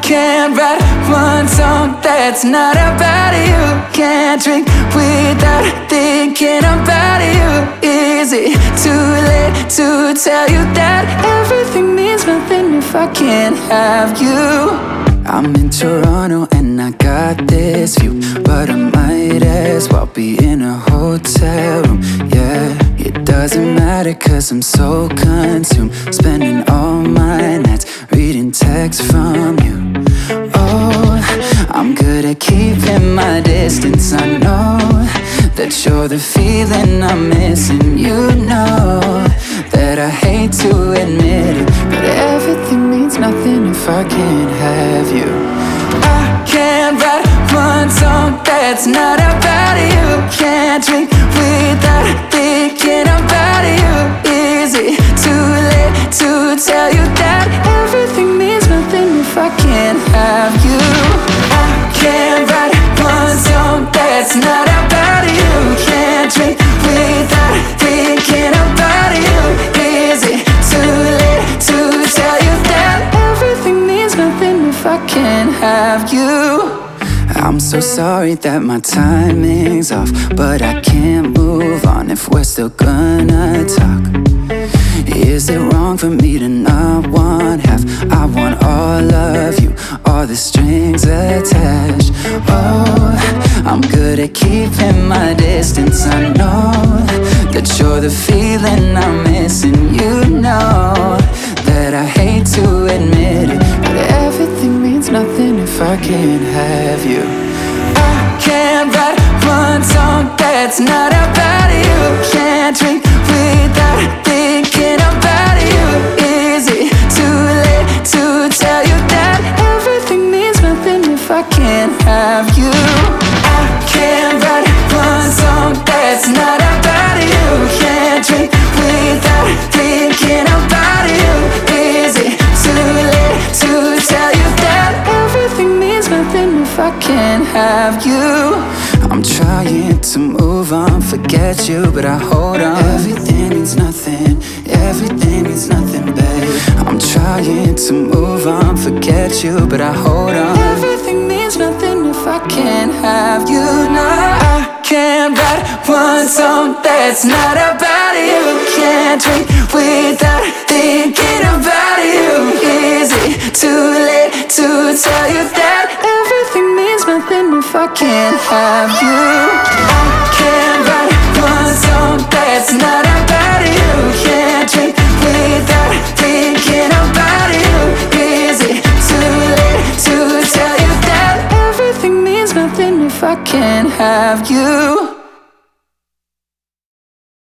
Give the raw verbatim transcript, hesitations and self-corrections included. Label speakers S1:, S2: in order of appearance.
S1: can't write one song that's not about you. Can't drink without thinking about you. Is it too late to tell you that everything means nothing if I can't have you? I'm in Toronto and I got this view, but I might as well be in a hotel room, yeah. It doesn't matter cause I'm so consumed, spending all my nights reading texts from you. Oh, I'm good at keeping my distance. I know that you're the feeling I'm missing. You know that I hate to admit it, but everything means nothing if I can't have you. I can't write one song that's not about you. Can't drink without thinking about you. Is it too late to tell you that everything means nothing if I can't have you? I can't write one song that's not about you. Can't drink without thinking about you. Is it too late to tell you that everything means nothing if I can't have you? I'm so sorry that my timing's off, but I can't move on if we're still gonna talk. Is it wrong for me to not want half? I want all of you, all the strings attached. Oh, I'm good at keeping my distance. I know that you're the feeling I'm missing. You know that I hate to admit it, but everything means nothing if I can't have you. I can't write one song that's not about you. Can't drink without thinking about you. Is it too late to tell you that everything means nothing if I can't have you? I can't write one song that's not about you. Can't drink without thinking about you. Is it too late to tell you that everything means nothing if I can't have you? I'm trying to move on, forget you, but I hold on. Everything means nothing, everything means nothing, babe. I'm trying to move on, forget you, but I hold on. Everything means nothing if I can't have you. No, I can't write one song that's not about you. Can't drink without thinking about you. Is it too late to tell you that everything means nothing if I can't have you? I can't write one song that's not about you. Can't drink without thinking about you. Is it too late to tell you that everything means nothing if I can't have you?